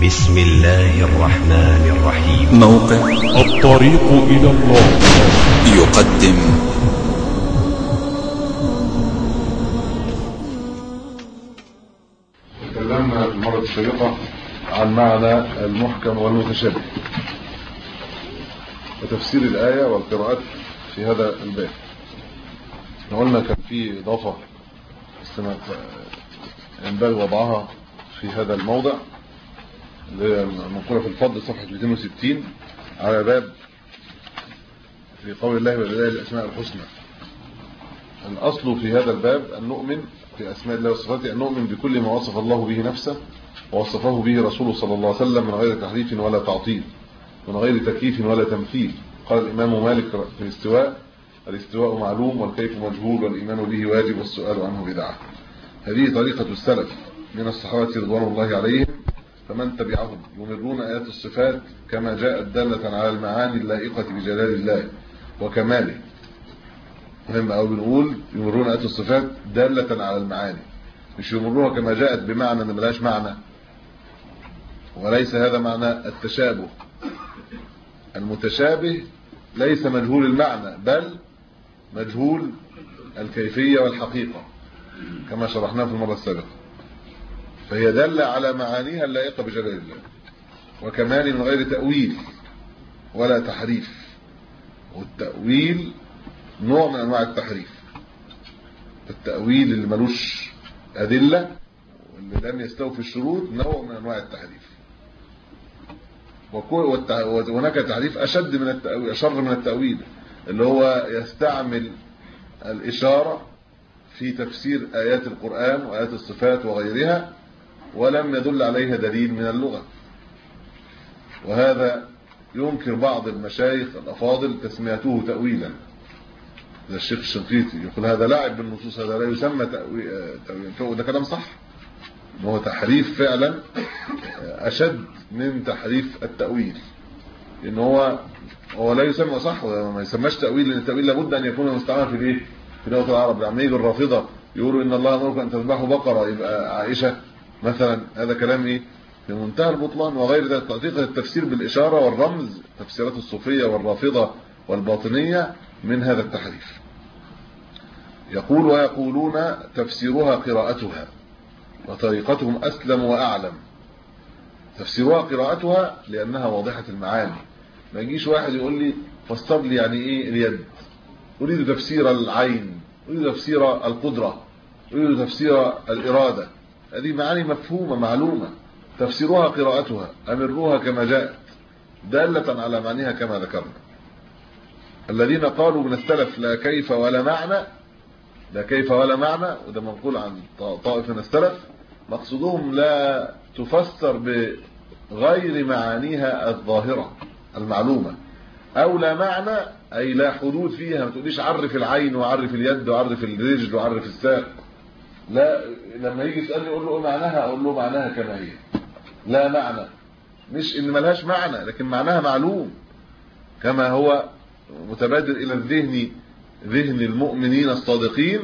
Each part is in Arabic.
بسم الله الرحمن الرحيم. موقع الطريق إلى الله يقدم تكلمنا في المرة السابقة عن معنى المحكم والمتشابه وتفسير الآية والقراءات في هذا الباب. قلنا كان في إضافة ينبغي وضعها في هذا الموضع المنقولة في الفضل صفحة 260 على باب في قول الله ولله الأسماء الحسنى. الأصل في هذا الباب أن نؤمن في أسماء الله وصفاته، أن نؤمن بكل ما وصف الله به نفسه ووصفه به رسوله صلى الله عليه وسلم من غير تحريف ولا تعطيل، من غير تكييف ولا تمثيل. قال الإمام مالك في الاستواء معلوم والكيف مجهول والإيمان به واجب والسؤال عنه بدعة. هذه طريقة السلف من الصحابة رضوان الله عليهم، فمن تبعهم يمرون آيات الصفات كما جاءت دالة على المعاني اللائقة بجلال الله وكماله. مهم أو بنقول يمرون آيات الصفات دالة على المعاني، مش يمرونها كما جاءت بمعنى ان ملاش معنى، وليس هذا معنى التشابه. المتشابه ليس مجهول المعنى بل مجهول الكيفية والحقيقة كما شرحناه في المرة السابقة، فهي دالة على معانيها اللائقة بجلال الله وكمال من غير تأويل ولا تحريف. والتأويل نوع من أنواع التحريف، التأويل اللي ملوش أدلة واللي لم يستوفي الشروط نوع من أنواع التحريف. وهناك تحريف أشد من التأويل، أشر من التأويل، اللي هو يستعمل الإشارة في تفسير آيات القرآن وآيات الصفات وغيرها ولم يدل عليها دليل من اللغة. وهذا ينكر بعض المشايخ الأفاضل تسميته تأويلا، زي الشيخ الشنقيطي يقول هذا لاعب بالنصوص، هذا لا يسمى تأويل. ده كلام صح، هو تحريف فعلا أشد من تحريف التأويل، إن هو لا يسمى صح وما يسمىش تأويل، لأن التأويل لابد أن يكون مستعمل في الايه في لغة العرب. لما يجي الرافضة يقولوا إن الله أمركم أن تذبحوا بقرة يبقى عائشة مثلا، هذا كلام ايه في منتهى البطلان. وغير ذلك طريقة التفسير بالإشارة والرمز، تفسيرات الصوفية والرافضة والباطنية من هذا التحريف. يقول ويقولون تفسيرها قراءتها وطريقتهم أسلم وأعلم. تفسيرها قراءتها لأنها واضحة المعاني. ما يجيش واحد يقول لي فسر لي يعني ايه اليد، أريد تفسير العين، أريد تفسير القدرة، أريد تفسير الإرادة. هذه معاني مفهومة معلومة. تفسيرها قراءتها، أمروها كما جاءت دالة على معنيها كما ذكرنا. الذين قالوا من السلف لا كيف ولا معنى، لا كيف ولا معنى، وده منقول عن طائفة من السلف، مقصودهم لا تفسر بغير معانيها الظاهرة المعلومة، أو لا معنى أي لا حدود فيها. ما تقوليش عرف العين وعرف اليد وعرف الرجل وعرف الساق، لا. لما يجي يسألني أقول له معناها، أقول له معناها كما هي، لا معنى. مش إن ملهاش معنى، لكن معناها معلوم كما هو متبادر إلى ذهن المؤمنين الصادقين.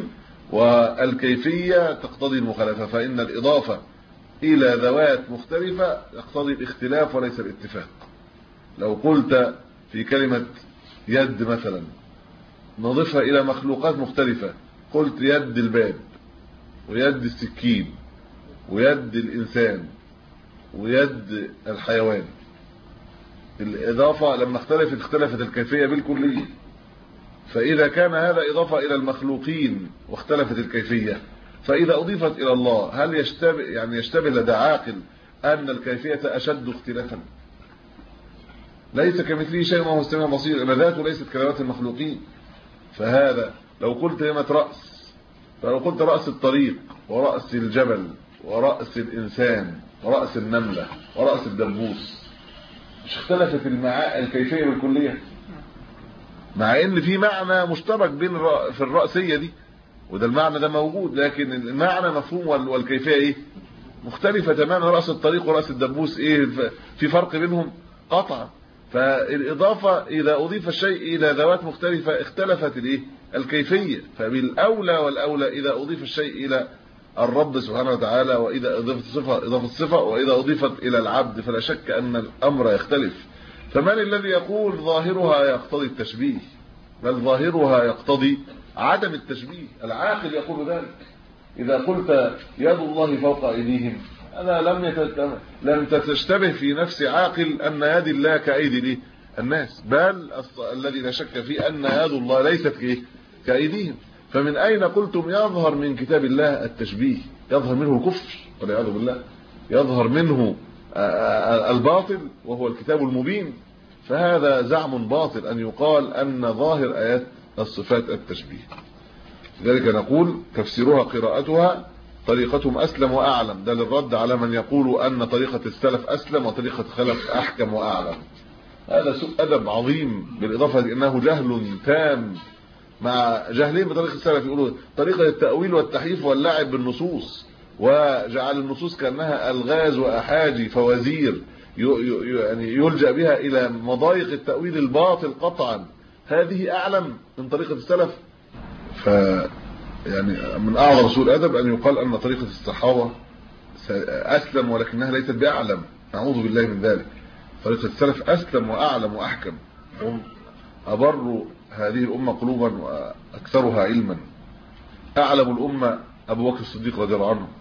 والكيفية تقتضي المخالفة، فإن الإضافة إلى ذوات مختلفة يقتضي الاختلاف وليس الاتفاق. لو قلت في كلمة يد مثلا نضيفها إلى مخلوقات مختلفة، قلت يد الباب ويد السكين ويد الإنسان ويد الحيوان، الإضافة لما اختلفت الكيفية بالكلية. فإذا كان هذا إضافة إلى المخلوقين واختلفت الكيفية، فإذا أضيفت إلى الله هل يشتبه لدى عاقل أن الكيفية أشد اختلافا؟ ليس كمثله شيء وهو السميع البصير، إن ذاته ليست كذوات المخلوقين. فهذا لو قلت كلمة رأس، فلو قلت رأس الطريق ورأس الجبل ورأس الإنسان ورأس النملة ورأس الدبوس، مش اختلفت الكيفية بالكلية؟ مع ان في معنى مشترك بين في الرأسية دي، وده المعنى ده موجود، لكن المعنى مفهوم والكيفية ايه مختلفة تماما. رأس الطريق ورأس الدبوس ايه في فرق بينهم قطعا. فالإضافة إذا أضيف الشيء إلى ذوات مختلفة اختلفت الايه الكيفية. فبالأولى والأولى إذا أضيف الشيء إلى الرب سبحانه وتعالى، وإذا أضيفت صفة وإذا أضيفت إلى العبد فلا شك أن الأمر يختلف. فمن الذي يقول ظاهرها يقتضي التشبيه؟ بل ظاهرها يقتضي عدم التشبيه. العاقل يقول ذلك. إذا قلت يد الله فوق أيديهم، أنا لم تشتبه في نفس عاقل أن يد الله كأيدي الناس، بل الذي لا شك فيه أن يد الله ليست كأيديهم. فمن أين قلتم يظهر من كتاب الله التشبيه؟ يظهر منه الكفر والعياذ بالله، يظهر منه الباطل وهو الكتاب المبين. فهذا زعم باطل أن يقال أن ظاهر آيات الصفات التشبيه. لذلك نقول تفسيرها قراءتها طريقتهم أسلم وأعلم، ده للرد على من يقول أن طريقة السلف أسلم وطريقة الخلف أحكم وأعلم. هذا سوء أدب عظيم، بالإضافة لأنه جهل تام مع جهلين بطريقة السلف. يقولوا طريقة التأويل والتحريف واللعب بالنصوص، وجعل النصوص كأنها ألغاز وأحاجي فوازير يعني يلجأ بها إلى مضايق التأويل الباطل قطعا. هذه أعلم من طريقة السلف. يعني من أعظم سوء الأدب أن يقال أن طريقة الصحابة أسلم ولكنها ليست بأعلم. نعوذ بالله من ذلك. طريقة السلف أسلم وأعلم وأحكم، هم أبروا هذه الأمة قلوبا وأكثرها علما. أعلم الأمة أبو بكر الصديق رضي الله عنه،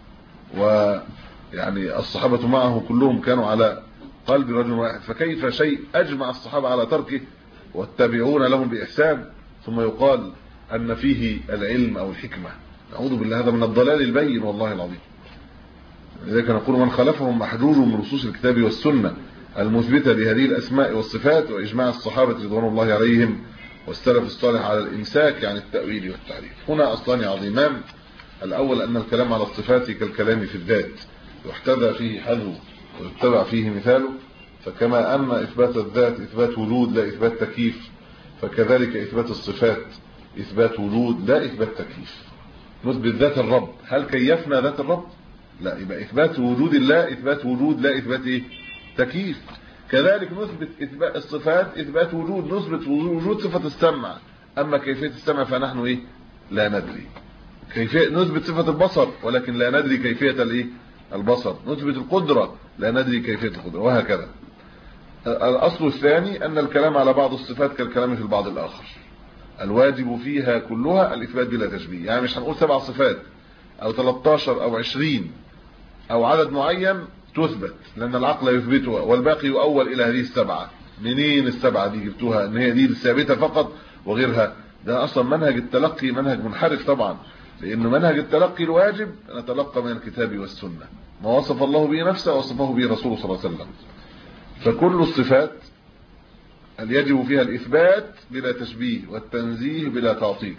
ويعني الصحابة معه كلهم كانوا على قلب رجل واحد، فكيف شيء أجمع الصحابة على تركه والتابعون لهم بإحسان ثم يقال أن فيه العلم أو الحكمة؟ نعوذ بالله، هذا من الضلال البين والله العظيم. لذلك نقول من خالفهم محجوج من نصوص الكتاب والسنة المثبتة لهذه الأسماء والصفات وإجماع الصحابة رضوان الله عليهم والسلف الصالح على الإمساك عن التأويل والتعريف. هنا أصلان عظيمان. الأول أن الكلام على الصفات كالكلام في الذات، يحتذى فيه حذو ويتبع فيه مثاله. فكما أن إثبات الذات إثبات وجود لا إثبات تكييف، فكذلك إثبات الصفات إثبات وجود لا إثبات تكييف. نثبت ذات الرب، هل كيفنا ذات الرب؟ لا، يبقى إثبات وجود الله إثبات وجود لا إثبات تكييف. كذلك نثبت إثبات الصفات إثبات وجود، نثبت وجود صفة السمع، أما كيفية السمع فنحن لا ندري. كيفية نثبت صفة البصر ولكن لا ندري كيفية البصر. نثبت القدرة لا ندري كيفية القدرة، وهكذا. الأصل الثاني أن الكلام على بعض الصفات كالكلام في البعض الآخر، الواجب فيها كلها الإثبات بلا تشبيه. يعني مش هنقول 7 صفات أو 13 أو 20 أو عدد معين تثبت، لأن العقل يثبتها والباقي يؤول إلى هذه السبعة. منين ال7 دي جبتوها ان هي دي الثابتة فقط وغيرها؟ ده أصلا منهج التلقي منهج منحرف طبعا، لأنه منهج التلقي الواجب نتلقى من الكتاب والسنة، ما وصف الله به نفسه وصفه به رسوله صلى الله عليه وسلم. فكل الصفات يجب فيها الإثبات بلا تشبيه والتنزيه بلا تعطيل.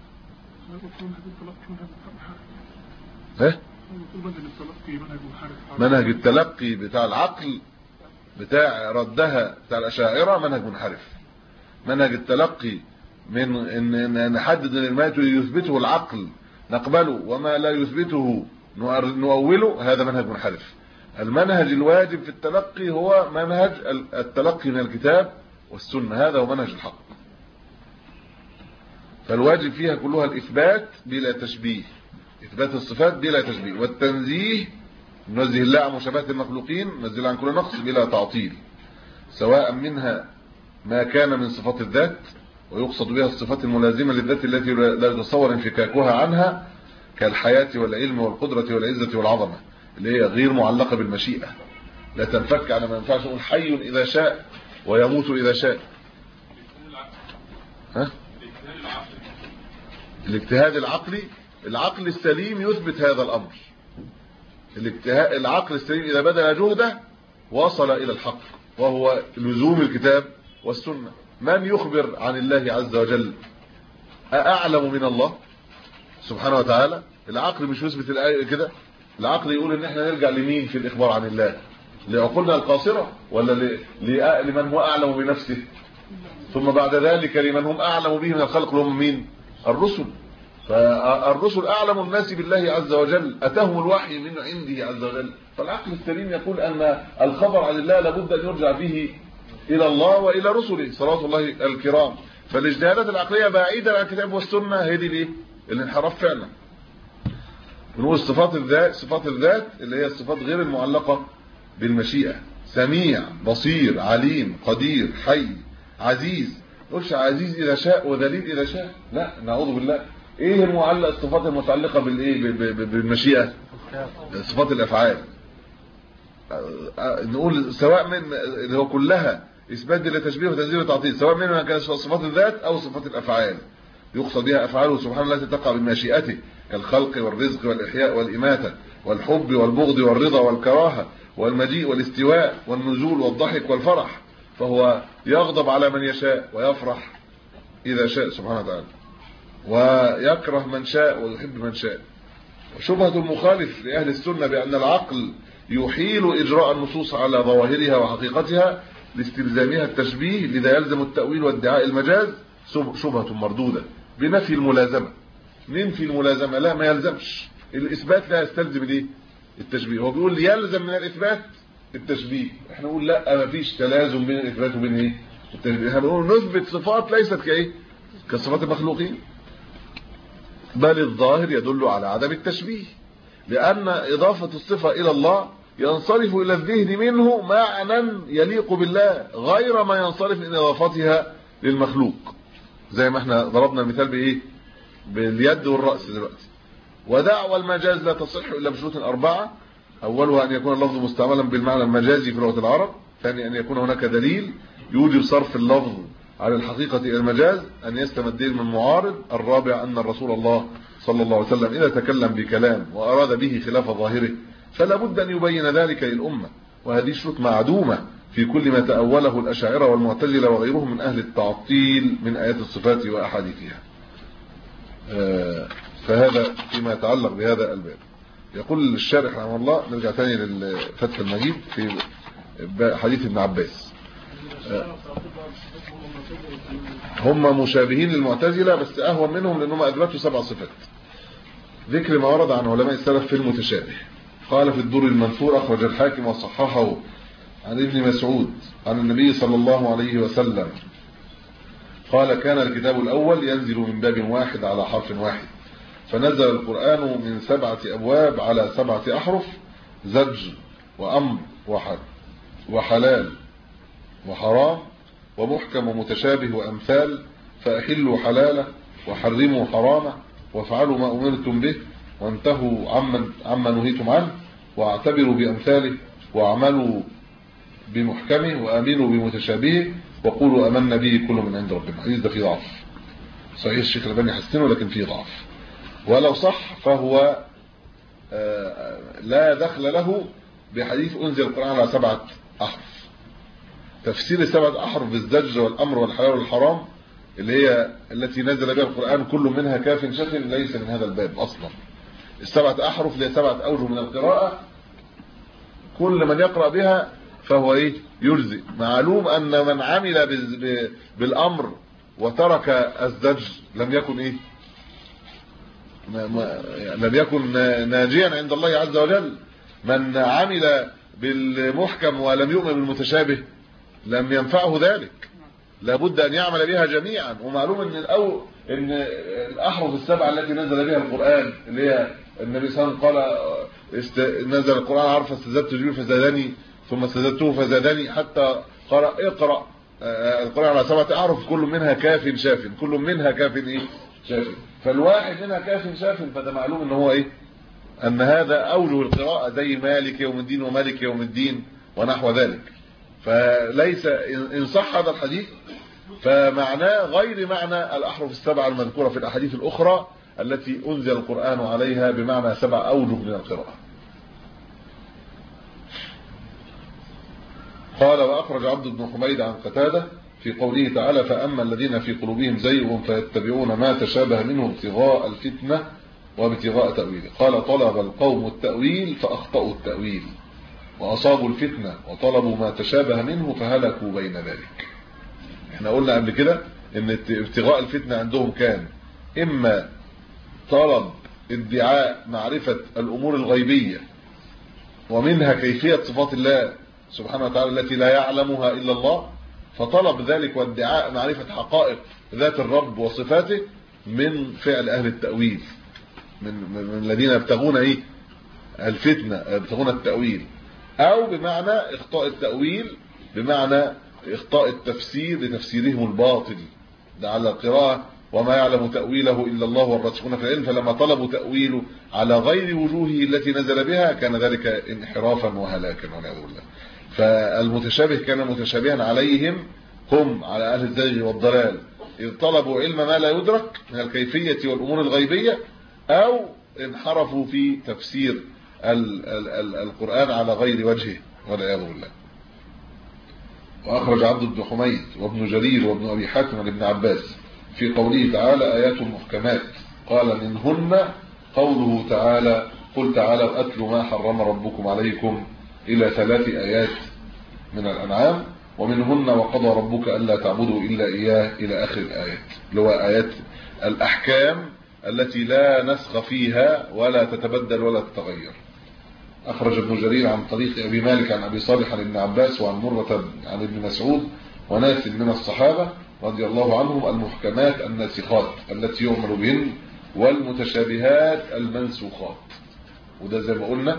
منهج التلقي بتاع العقل بتاع ردها بتاع الأشاعرة منهج منحرف. منهج التلقي من ان نحدد ان ما يثبته العقل نقبله وما لا يثبته نؤوله، هذا منهج منحرف. المنهج الواجب في التلقي هو منهج التلقي من الكتاب والسنة، هذا هو منهج الحق. فالواجب فيها كلها الإثبات بلا تشبيه، إثبات الصفات بلا تشبيه، والتنزيه ننزه الله عن مشابهة المخلوقين، ننزه عن كل نقص بلا تعطيل، سواء منها ما كان من صفات الذات ويقصد بها الصفات الملازمة للذات التي لا يتصور انفكاكها عنها، كالحياة والعلم والقدرة والعزة والعظمة، اللي هي غير معلقة بالمشيئة، لا تنفك على ما ينفعش نقول حي إذا شاء ويموت إذا شاء. الاجتهاد العقلي، العقل السليم يثبت هذا الأمر. العقل السليم إذا بذل جهده وصل إلى الحق، وهو لزوم الكتاب والسنة. من يخبر عن الله عز وجل أعلم من الله سبحانه وتعالى؟ العقل مش يثبت الآية كده، العقل يقول ان احنا نرجع لمين في الإخبار عن الله؟ لعقولنا القاصرة ولا لمن هو أعلم بنفسه؟ ثم بعد ذلك لمن هم أعلم به من الخلق هم مين؟ الرسل. فالرسل أعلم الناس بالله عز وجل، أتاهم الوحي من عنده عز وجل. فالعقل السليم يقول أن الخبر عن الله لابد أن يرجع به إلى الله وإلى رسله صلوات الله الكرام. فالاجتهادات العقلية بعيدة عن الكتاب والسنة هي دي الانحراف فعلا. بنقول صفات الذات اللي هي الصفات غير المعلقة بالمشيئة، سميع، بصير، عليم، قدير، حي، عزيز. ما نقولش عزيز إذا شاء وذليل إذا شاء، لا، نعوذ بالله. ايه المعلق؟ الصفات المتعلقة بالايه؟ بالمشيئة، صفات الافعال. نقول سواء من اللي هو كلها اثبات للتشبيه وتنزيه وتعطيل، سواء منها كانت صفات الذات او صفات الافعال، يقصد بها افعاله سبحانه التي تقع بمشيئته كالخلق والرزق والاحياء والاماته والحب والبغض والرضا والكراهه والمجيء والاستواء والنزول والضحك والفرح، فهو يغضب على من يشاء ويفرح اذا شاء سبحانه وتعالى، ويكره من شاء ويحب من شاء. وشبهة المخالف لأهل السنة بأن العقل يحيل إجراء النصوص على ظواهرها وحقيقتها لاستلزامها التشبيه، لذا يلزم التأويل وادعاء المجاز، شبهة مردودة بنفي الملازمة. ننفي الملازمة؟ لا، ما يلزمش. الإثبات لا يستلزم الايه؟ التشبيه. هو بيقول يلزم من الإثبات التشبيه، احنا نقول لا، ما فيش تلازم بين الإثبات وبين ايه؟ التشبيه. احنا بنقول نثبت صفات ليست كايه؟ كصفات المخلوقين، بل الظاهر يدل على عدم التشبيه، لأن إضافة الصفة إلى الله ينصرف إلى الذهن منه معنى يليق بالله غير ما ينصرف من إضافتها للمخلوق، زي ما احنا ضربنا المثال بإيه؟ باليد والرأس دلوقتي. ودعوى المجاز لا تصح إلا بشروط 4: أولها أن يكون اللفظ مستعملا بالمعنى المجازي في لغة العرب، ثاني أن يكون هناك دليل يوجب صرف اللفظ على الحقيقة إلى المجاز، أن يستمد من معارض، الرابع أن الرسول الله صلى الله عليه وسلم إذا تكلم بكلام وأراد به خلاف ظاهره فلا بد أن يبين ذلك للأمة، وهذه شروط معدومة في كل ما تأوله الأشاعرة والمعتزلة وغيرهم من أهل التعطيل من آيات الصفات وأحاديثها. فهذا فيما يتعلق بهذا الباب. يقول الشارح رحمه الله، نرجع تاني لفتح المجيد في حديث ابن عباس، هم مشابهين للمعتزلة بس أهون منهم لأنهم أثبتوا 7 صفات. ذكر ما ورد عن علماء السلف في المتشابه. قال في الدر المنثور، أخرج الحاكم وصححه عن ابن مسعود عن النبي صلى الله عليه وسلم قال: كان الكتاب الأول ينزل من باب واحد على حرف واحد، فنزل القرآن من 7 أبواب على 7 أحرف: زج وأمر وحلال وحرام ومحكم ومتشابه وأمثال، فأحلوا حلاله وحرموا حرامه وافعلوا ما أمرتم به وانتهوا عما نهيتم عنه واعتبروا بأمثاله واعملوا بمحكمه وآمنوا بمتشابهه وقولوا آمنا به كل من عند ربنا. الحديث ده فيه ضعف، صحيح الشيخ الألباني حسنه لكن فيه ضعف، ولو صح فهو لا دخل له بحديث أنزل القرآن على 7 أحرف. تفسير 7 أحرف بالزج والأمر والحلال والحرام اللي هي التي نزل بها القرآن كل منها كاف شف ليس من هذا الباب أصلا. 7 أحرف ل 7 أوجه من القراءة، كل من يقرأ بها فهو ايه؟ يجزئ. معلوم أن من عمل بالأمر وترك الزج لم يكن ايه؟ لم يكن ناجيا عند الله عز وجل. من عمل بالمحكم ولم يؤمن بالمتشابه لم ينفعه ذلك، لابد أن يعمل بها جميعا. ومعلوم ان الأحرف 7 التي نزل بها القرآن اللي هي النبي صلى الله عليه وسلم قال نزل القرآن عرف استزدت جبريل فزادني ثم استزدته فزادني حتى قرأ اقرأ القرآن على 7 أحرف كل منها كاف شاف، كل منها كاف ايه؟ شاف. فالواحد منها كاف شاف، فده معلوم ان هو ايه؟ ان هذا اوجه القراءة زي مالك يوم الدين ومالك يوم الدين ونحو ذلك. فليس ان صح هذا الحديث فمعناه غير معنى الأحرف 7 المذكورة في الأحاديث الأخرى التي أنزل القرآن عليها بمعنى 7 أوجه من القراءة. قال: وأخرج عبد بن حميد عن قتادة في قوله تعالى: فأما الذين في قلوبهم زيغ فيتبعون ما تشابه منه ابتغاء الفتنة وابتغاء تأويله. قال: طلب القوم التأويل فأخطأوا التأويل، وأصابوا الفتنة وطلبوا ما تشابه منه فهلكوا بين ذلك. احنا قلنا قبل كده ان ابتغاء الفتنة عندهم كان اما طلب ادعاء معرفة الامور الغيبية ومنها كيفية صفات الله سبحانه وتعالى التي لا يعلمها الا الله، فطلب ذلك وادعاء معرفة حقائق ذات الرب وصفاته من فعل اهل التأويل، من الذين يبتغون ايه الفتنه، يبتغون التاويل، او بمعنى اخطاء التاويل بمعنى اخطاء التفسير لتفسيرهم الباطل. ده على القراءه وما يعلم تاويله الا الله والراسخون في العلم، فلما طلبوا تاويله على غير وجوهه التي نزل بها كان ذلك انحرافا وهلاكا والعياذ بالله. فالمتشابه كان متشابها عليهم هم على اهل الزيغ والضلال، إذ طلبوا علم ما لا يدرك من الكيفيه والامور الغيبيه، او انحرفوا في تفسير القرآن على غير وجهه والعياذ بالله. واخرج عبد بن حميد وابن جرير وابن ابي حاتم عن ابن عباس في قوله تعالى ايات محكمات، قال منهن قوله تعالى قل تعالوا اتلوا ما حرم ربكم عليكم الى 3 آيات من الانعام، ومنهن وقضى ربك الا تعبدوا الا اياه الى اخر الايات، اللي هو ايات الاحكام التي لا نسخ فيها ولا تتبدل ولا تتغير. اخرج ابن جرير عن طريق ابي مالك عن ابي صالح عن ابن عباس وعن مرة عن ابن مسعود وناس من الصحابه رضي الله عنهم المحكمات الناسخات التي يؤمر بهن، والمتشابهات المنسوخات. وده زي ما قلنا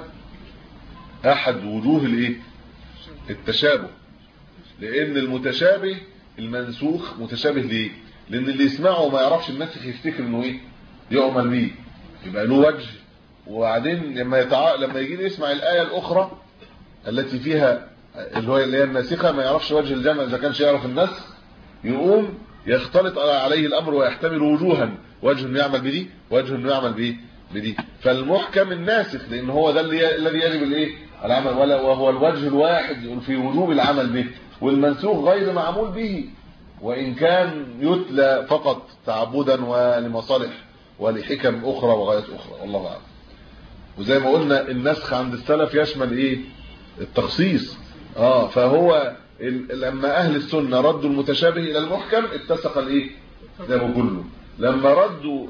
احد وجوه الايه التشابه، لان المتشابه المنسوخ متشابه ليه؟ لان اللي يسمعه ما يعرفش الناسخ يفتكر انه ايه يؤمن بيه، يبقى له وجه، وبعدين لما يجي يسمع الايه الاخرى التي فيها اللي هي الناسخه ما يعرفش وجه الجمع، اذا كانش يعرف النسخ يقوم يختلط عليه الامر ويحتمل وجوها، وجه انه يعمل بدي وجه انه يعمل بدي. فالمحكم الناسخ لان هو ده الذي يجب الايه العمل، وهو الوجه الواحد يقول في وجوب العمل به، والمنسوخ غير معمول به وان كان يتلى فقط تعبدا ولمصالح ولحكم اخرى وغايات اخرى، والله اعلم. وزي ما قلنا النسخ عند السلف يشمل ايه التخصيص. فهو لما اهل السنه ردوا المتشابه الى المحكم اتسق الايه ده كله، لما ردوا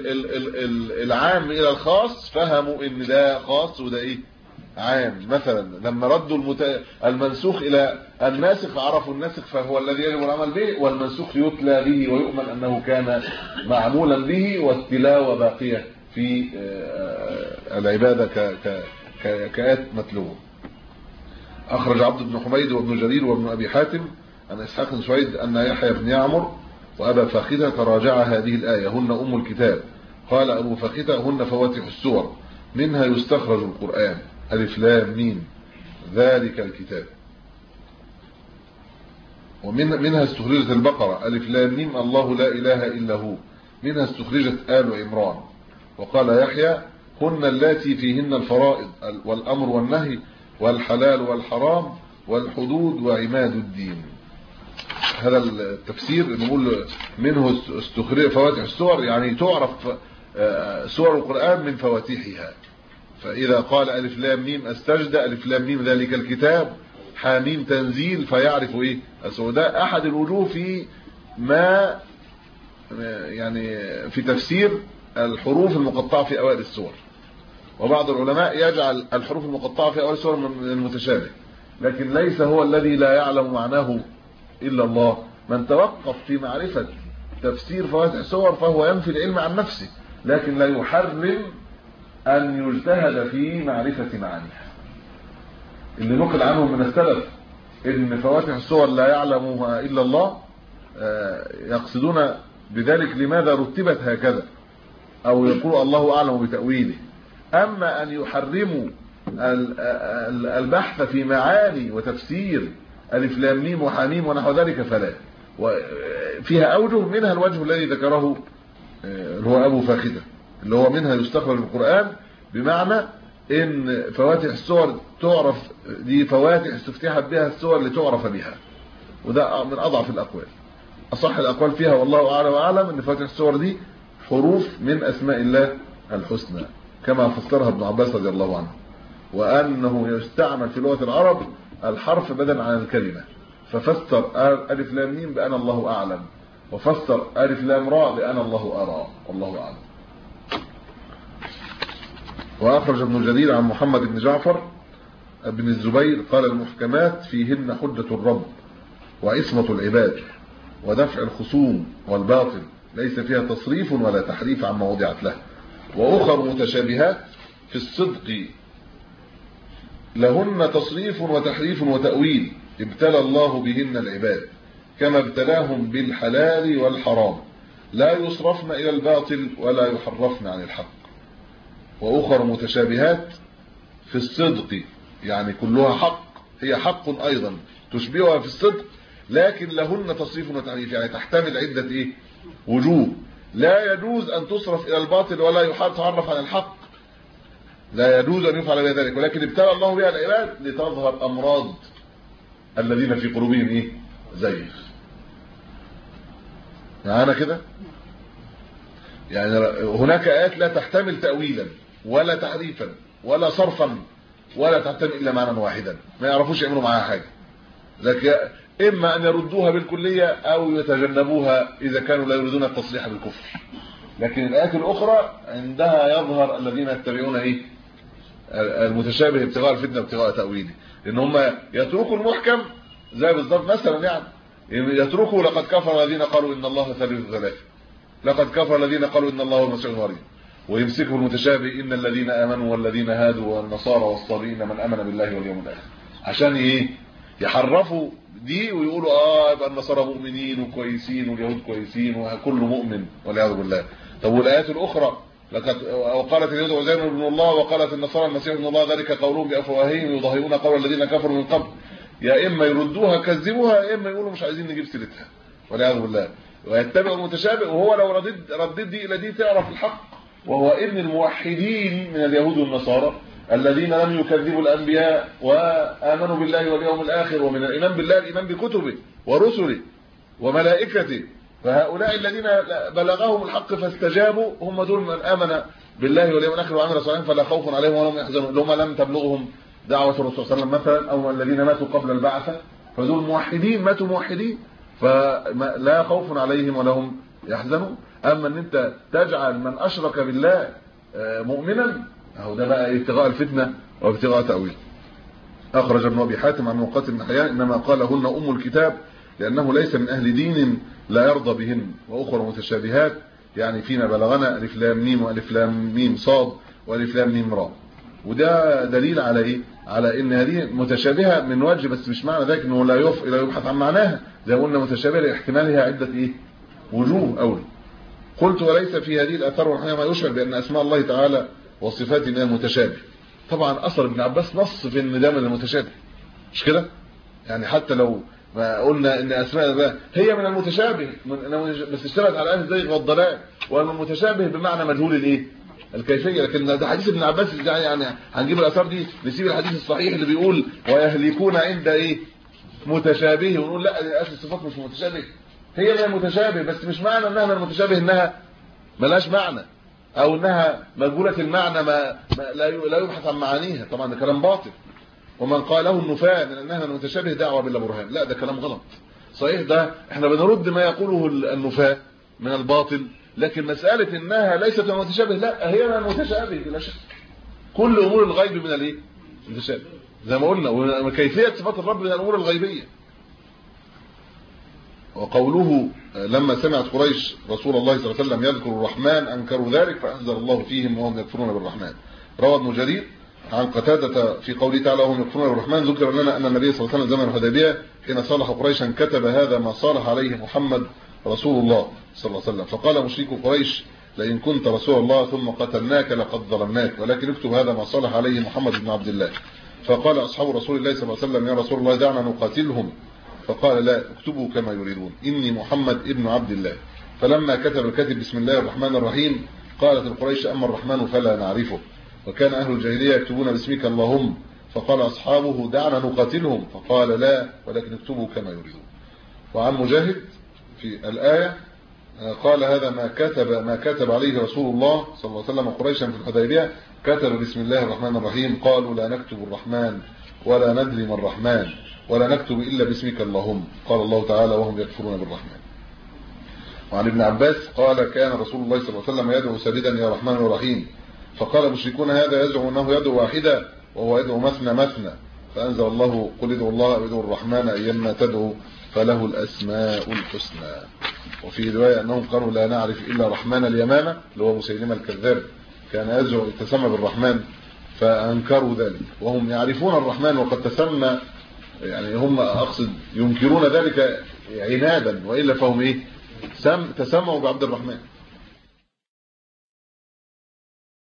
العام الى الخاص فهموا ان ده خاص وده ايه عام. مثلا لما ردوا المنسوخ الى الناسخ عرفوا الناسخ فهو الذي يجب العمل به، والمنسوخ يتلى به ويؤمن انه كان معمولا به، والتلاوه باقيه في العباده كآيات متلوه. اخرج عبد بن حميد وابن جرير وابن ابي حاتم عن اسحاق بن سويد ان يحيى بن يعمر وابا فاخته تراجع هذه الايه هن ام الكتاب. قال ابو فاخته هن فواتح السور منها يستخرج القرآن الف لام ميم ذلك الكتاب، ومنها استخرجت البقره الف لام ميم الله لا اله الا هو، منها استخرجت آل عمران. وقال يحيى هن اللاتي فيهن الفرائض والامر والنهي والحلال والحرام والحدود وعماد الدين. هذا التفسير نقول منه استخرج فواتح السور، يعني تعرف سور القرآن من فواتحها. فإذا قال ألف لام ميم السجدة، ألف لام ميم ذلك الكتاب، حاميم تنزيل، فيعرف ايه ده احد الوجوه في ما يعني في تفسير الحروف المقطعه في اوائل السور. وبعض العلماء يجعل الحروف المقطعه في اوائل السور من المتشابه، لكن ليس هو الذي لا يعلم معناه الا الله. من توقف في معرفه تفسير فواتح السور فهو ينفي العلم عن نفسه، لكن لا يحرم ان يجتهد في معرفه معانيها. اللي نقل عنهم من السلف ان فواتح السور لا يعلمها الا الله، يقصدون بذلك لماذا رتبت هكذا، او يقول الله اعلم بتاويله. اما ان يحرموا البحث في معاني وتفسير الف لام ميم وحميم ونحو ذلك فلا. وفيها اوجه، منها الوجه الذي ذكره اللي هو ابو فاخته، اللي هو منها يستخرج القرآن، بمعنى ان فواتح السور تعرف، دي فواتح استفتحت بها السور لتعرف بها، وده من اضعف الاقوال. اصح الاقوال فيها والله اعلم واعلم ان فواتح السور دي حروف من اسماء الله الحسنى كما فسرها ابن عباس رضي الله عنه، وانه يستعمل في لغه العرب الحرف بدلا عن الكلمه، ففسر الف لام ميم بان الله اعلم، وفسر الف لام راء بان الله ارى، والله اعلم. واخرج ابن جرير عن محمد بن جعفر بن الزبير قال المحكمات فيهن حجة الرب وعصمة العباد ودفع الخصوم والباطل، ليس فيها تصريف ولا تحريف عما وضعت له. وأخر متشابهات في الصدق لهن تصريف وتحريف وتأويل ابتلى الله بهن العباد كما ابتلاهم بالحلال والحرام لا يصرفن إلى الباطل ولا يحرفن عن الحق. وأخر متشابهات في الصدق يعني كلها حق، هي حق أيضا تشبهها في الصدق لكن لهن تصريف وتحريف يعني تحتمل عدة وجوه. لا يجوز أن تصرف إلى الباطل ولا يحرف عن الحق، لا يجوز أن يفعل بها ذلك، ولكن ابتلى الله بها العباد لتظهر أمراض الذين في قلوبهم زيغ. معانا كده؟ يعني هناك آيات لا تحتمل تأويلا ولا تحريفا ولا صرفا ولا تحتمل إلا معنى واحدا، ما يعرفوش يعملوا معاها حاجة، لكن إما أن يردوها بالكلية أو يتجنبوها إذا كانوا لا يريدون التصريح بالكفر. لكن الآيات الأخرى عندها يظهر الذين يتبعون المتشابه ابتغاء الفتنة ابتغاء تأويله، لأن هم يتركوا المحكم زي بالضبط مثلا يعني يتركوا لقد كفر الذين قالوا إن الله ثالث ثلاثة، لقد كفر الذين قالوا إن الله هو المسيح ابن مريم، ويمسكوا المتشابه إن الذين آمنوا والذين هادوا والنصارى والصابئين من آمن بالله واليوم الآخر، عشان يحرفوا دي ويقولوا يبقى النصارى مؤمنين وكويسين واليهود كويسين وكل مؤمن والعياذ بالله. طب والايات الاخرى لقد وقالت اليهود عزير ابن الله وقالت النصارى المسيح ابن الله ذلك قولهم بافواههم يظاهرون قول الذين كفروا من قبل، يا اما يردوها كذبوها يا اما يقولوا مش عايزين نجيب سيرتها والعياذ بالله، ويتبعوا المتشابه. وهو لو ردد دي الى دي تعرف الحق، وهو ان الموحدين من اليهود والنصارى الذين لم يكذبوا الانبياء وامنوا بالله واليوم الاخر، ومن الايمان بالله الايمان بكتبه ورسله وملائكته، فهؤلاء الذين بلغهم الحق فاستجابوا هم دول من امن بالله واليوم الاخر وعمل صالحا فلا خوف عليهم ولا هم يحزنون، اللي هم لم تبلغهم دعوه الرسول صلى الله عليه وسلم مثلا، او الذين ماتوا قبل البعثه، فدول موحدين ماتوا موحدين فلا خوف عليهم ولا هم يحزنون. اما ان انت تجعل من اشرك بالله مؤمنا، اهو ده بقى ابتغاء الفتنه وابتغاء تاويل. اخرج ابن ابي حاتم عن مقاتل بن حيان انما قالهن ام الكتاب لانه ليس من اهل دين لا يرضى بهن. واخرى متشابهات يعني فيما بلغنا الف لام ميم والف لام ميم صاد والف لام ميم را، وده دليل على على ان هذه متشابهه من وجه، بس مش معنى ذلك انه لا يبحث عن معناها، زي ما قلنا متشابهه لاحتمالها عده وجوه. اول قلت وليس في هذه الاثار والحقيقه ما يشعر بان اسماء الله تعالى وصفاته من المتشابه. طبعا اثر ابن عباس نص في ان ده من المتشابه، مش كده؟ يعني حتى لو ما قلنا ان اسماء الله هي من المتشابه بس اشتملت على اهل الزيغ والضلال، والمتشابه بمعنى مجهول الكيفيه. لكن ده حديث ابن عباس يعني هنجيب الاثار دي نسيب الحديث الصحيح اللي بيقول ويهلكون عند متشابه، ونقول لا اصل الصفات مش متشابه، هي من المتشابه بس مش معنى انها من المتشابه انها ملاش معنى او انها مجهوله المعنى لا يبحث عن معانيها. طبعا ده كلام باطل، ومن قاله النفاة من انها من المتشابه دعوه بلا برهان، لا ده كلام غلط صحيح. ده احنا بنرد ما يقوله النفاة من الباطل، لكن مساله انها ليست من المتشابه لا هي من المتشابه بلا شك. كل امور الغيب من المتشابه زي ما قلنا، وكيفيه صفات الرب من الامور الغيبيه. وقوله لما سمعت قريش رسول الله صلى الله عليه وسلم يذكر الرحمن انكروا ذلك فانزل الله فيهم وهم يكفرون بالرحمن. روى ابن جرير عن قتادة في قوله تعالى وهم يكفرون بالرحمن ذكر لنا ان النبي صلى الله عليه وسلم زمن الحديبيه حين صالح قريشا كتب هذا ما صالح عليه محمد رسول الله صلى الله عليه وسلم، فقال مشرك قريش لئن كنت رسول الله ثم قتلناك لقد ظلمناك، ولكن اكتب هذا ما صالح عليه محمد بن عبد الله. فقال اصحاب رسول الله صلى الله عليه وسلم يا رسول الله دعنا نقاتلهم، فقال لا اكتبوا كما يريدون اني محمد ابن عبد الله. فلما كتب الكاتب بسم الله الرحمن الرحيم قالت القريش اما الرحمن فلا نعرفه، وكان اهل الجاهليه يكتبون باسمك اللهم، فقال اصحابه دعنا نقاتلهم، فقال لا ولكن اكتبوا كما يريدون. وعن مجاهد في الايه قال هذا ما كتب عليه رسول الله صلى الله عليه وسلم قريشا في الحديبيه، كتب بسم الله الرحمن الرحيم قالوا لا نكتب الرحمن ولا ندري ما الرحمن ولا نكتب الا باسمك اللهم، قال الله تعالى وهم يكفرون بالرحمن. وعن ابن عباس قال كان رسول الله صلى الله عليه وسلم يدعو سابدا يا رحمن يا رحيم، فقال المشركون هذا يزعم انه يدعو واحدا وهو يدعو مثنى مثنى، فانزل الله قل ادعوا الله او ادعوا الرحمن ايما تدعوا فله الاسماء الحسنى. وفي روايه انهم قالوا لا نعرف الا رحمن اليمامه اللي هو مسيلمه الكذاب، كان يزعم تسمى بالرحمن فانكروا ذلك وهم يعرفون الرحمن وقد تسمى، يعني هم اقصد ينكرون ذلك عنادا، والا فهم ايه تسموا بعبد الرحمن.